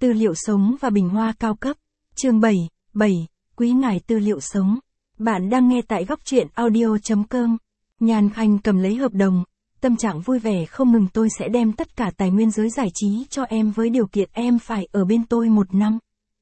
Tư liệu sống và bình hoa cao cấp. Chương 7, Quý ngài tư liệu sống. Bạn đang nghe tại góc truyện audio.com. Nhan Khanh cầm lấy hợp đồng, tâm trạng vui vẻ không ngừng. Tôi sẽ đem tất cả tài nguyên giới giải trí cho em với điều kiện em phải ở bên tôi 1 năm.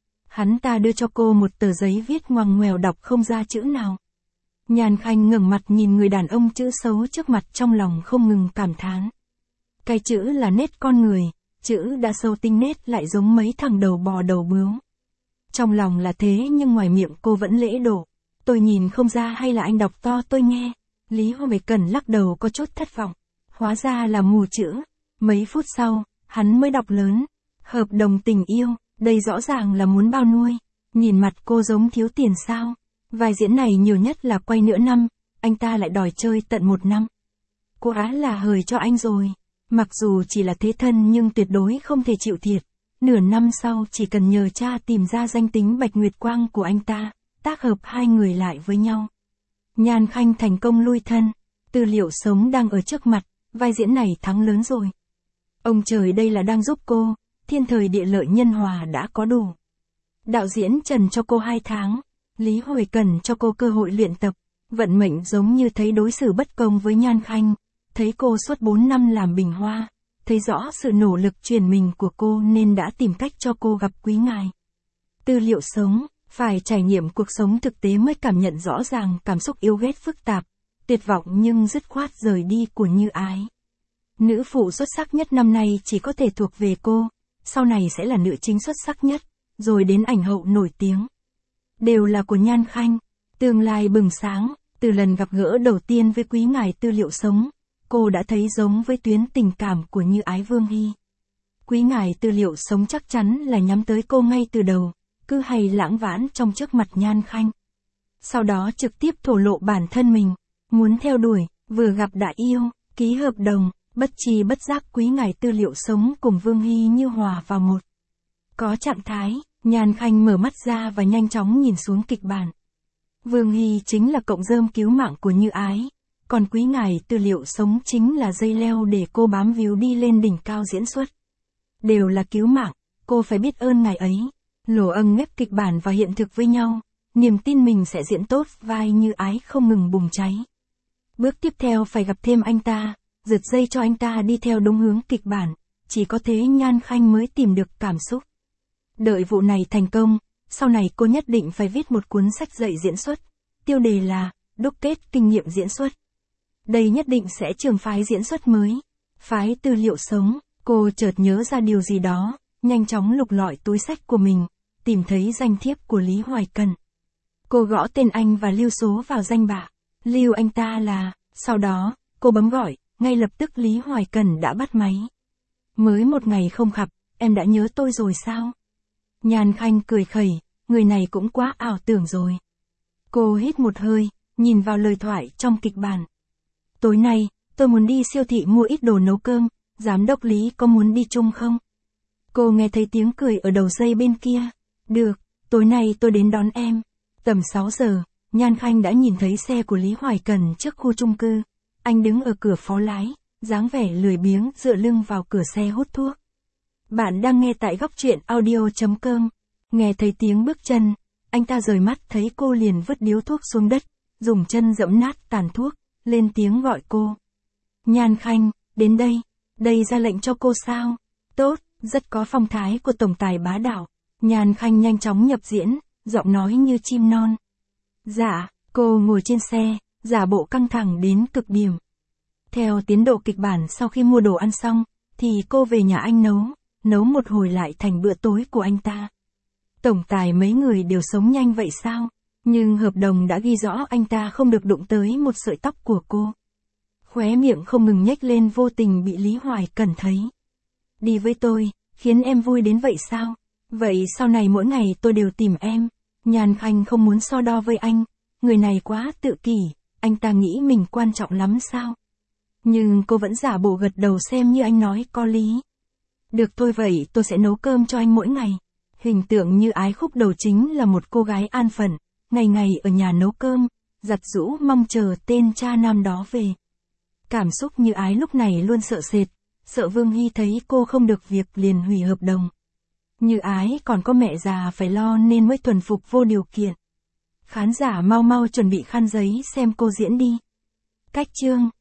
Hắn ta đưa cho cô một tờ giấy viết ngoằng ngoèo đọc không ra chữ nào. Nhan Khanh ngẩng mặt nhìn người đàn ông chữ xấu trước mặt, trong lòng không ngừng cảm thán. Cái chữ là nét con người, chữ đã sâu tinh nét lại giống mấy thằng đầu bò đầu bướu. Trong lòng là thế nhưng ngoài miệng cô vẫn lễ độ. Tôi nhìn không ra hay là anh đọc to tôi nghe. Lý Hoài Cần lắc đầu có chút thất vọng. Hóa ra là mù chữ. Mấy phút sau, hắn mới đọc lớn. Hợp đồng tình yêu, đây rõ ràng là muốn bao nuôi. Nhìn mặt cô giống thiếu tiền sao. Vai diễn này nhiều nhất là quay nửa năm, anh ta lại đòi chơi tận 1 năm. Cô á là hời cho anh rồi. Mặc dù chỉ là thế thân nhưng tuyệt đối không thể chịu thiệt. Nửa năm sau chỉ cần nhờ cha tìm ra danh tính Bạch Nguyệt Quang của anh ta, tác hợp hai người lại với nhau. Nhan Khanh thành công lui thân, tư liệu sống đang ở trước mặt, vai diễn này thắng lớn rồi. Ông trời đây là đang giúp cô, thiên thời địa lợi nhân hòa đã có đủ. Đạo diễn trần cho cô 2 tháng, Lý Hoài Cần cho cô cơ hội luyện tập, vận mệnh giống như thấy đối xử bất công với Nhan Khanh, thấy cô suốt 4 năm làm bình hoa. Thấy rõ sự nỗ lực chuyển mình của cô nên đã tìm cách cho cô gặp quý ngài. Tư liệu sống, phải trải nghiệm cuộc sống thực tế mới cảm nhận rõ ràng cảm xúc yêu ghét phức tạp, tuyệt vọng nhưng dứt khoát rời đi của Như Ái. Nữ phụ xuất sắc nhất năm nay chỉ có thể thuộc về cô, sau này sẽ là nữ chính xuất sắc nhất, rồi đến ảnh hậu nổi tiếng. Đều là của Nhan Khanh, tương lai bừng sáng, từ lần gặp gỡ đầu tiên với quý ngài tư liệu sống. Cô đã thấy giống với tuyến tình cảm của Như Ái Vương Hy. Quý ngài tư liệu sống chắc chắn là nhắm tới cô ngay từ đầu, cứ hay lãng vãn trong trước mặt Nhan Khanh. Sau đó trực tiếp thổ lộ bản thân mình, muốn theo đuổi, vừa gặp đã yêu, ký hợp đồng, bất tri bất giác quý ngài tư liệu sống cùng Vương Hy như hòa vào một. Có trạng thái, Nhan Khanh mở mắt ra và nhanh chóng nhìn xuống kịch bản. Vương Hy chính là cọng rơm cứu mạng của Như Ái. Còn quý ngài tư liệu sống chính là dây leo để cô bám víu đi lên đỉnh cao diễn xuất. Đều là cứu mạng, cô phải biết ơn ngài ấy. Lỗ âng ghép kịch bản và hiện thực với nhau, niềm tin mình sẽ diễn tốt vai Như Ái không ngừng bùng cháy. Bước tiếp theo phải gặp thêm anh ta, giật dây cho anh ta đi theo đúng hướng kịch bản, chỉ có thế Nhan Khanh mới tìm được cảm xúc. Đợi vụ này thành công, sau này cô nhất định phải viết một cuốn sách dạy diễn xuất, tiêu đề là đúc kết kinh nghiệm diễn xuất. Đây nhất định sẽ trường phái diễn xuất mới. Phái tư liệu sống, cô chợt nhớ ra điều gì đó, nhanh chóng lục lọi túi sách của mình, tìm thấy danh thiếp của Lý Hoài Cần. Cô gõ tên anh và lưu số vào danh bạ, lưu anh ta là, sau đó, cô bấm gọi, ngay lập tức Lý Hoài Cần đã bắt máy. Mới 1 ngày không gặp, em đã nhớ tôi rồi sao? Nhan Khanh cười khẩy, người này cũng quá ảo tưởng rồi. Cô hít một hơi, nhìn vào lời thoại trong kịch bản. Tối nay, tôi muốn đi siêu thị mua ít đồ nấu cơm, giám đốc Lý có muốn đi chung không? Cô nghe thấy tiếng cười ở đầu dây bên kia. Được, tối nay tôi đến đón em. Tầm 6 giờ, Nhan Khanh đã nhìn thấy xe của Lý Hoài Cần trước khu chung cư. Anh đứng ở cửa phó lái, dáng vẻ lười biếng dựa lưng vào cửa xe hút thuốc. Bạn đang nghe tại góc truyện audio.com. Nghe thấy tiếng bước chân, anh ta rời mắt thấy cô liền vứt điếu thuốc xuống đất, dùng chân dẫm nát tàn thuốc. Lên tiếng gọi cô. Nhan Khanh, đến đây. Đây ra lệnh cho cô sao? Tốt, rất có phong thái của tổng tài bá đạo. Nhan Khanh nhanh chóng nhập diễn, giọng nói như chim non. Dạ, cô ngồi trên xe, giả bộ căng thẳng đến cực điểm. Theo tiến độ kịch bản sau khi mua đồ ăn xong, thì cô về nhà anh nấu một hồi lại thành bữa tối của anh ta. Tổng tài mấy người đều sống nhanh vậy sao? Nhưng hợp đồng đã ghi rõ anh ta không được đụng tới một sợi tóc của cô. Khóe miệng không ngừng nhếch lên vô tình bị Lý Hoài Cần thấy. Đi với tôi, khiến em vui đến vậy sao? Vậy sau này mỗi ngày tôi đều tìm em. Nhan Khanh không muốn so đo với anh. Người này quá tự kỷ, anh ta nghĩ mình quan trọng lắm sao? Nhưng cô vẫn giả bộ gật đầu xem như anh nói có lý. Được thôi vậy tôi sẽ nấu cơm cho anh mỗi ngày. Hình tượng Như Ái khúc đầu chính là một cô gái an phận. Ngày ngày ở nhà nấu cơm, giặt giũ mong chờ tên cha nam đó về. Cảm xúc Như Ái lúc này luôn sợ sệt, sợ Vương Hy thấy cô không được việc liền hủy hợp đồng. Như ái còn có mẹ già phải lo nên mới thuần phục vô điều kiện. Khán giả mau mau chuẩn bị khăn giấy xem cô diễn đi. Cách chương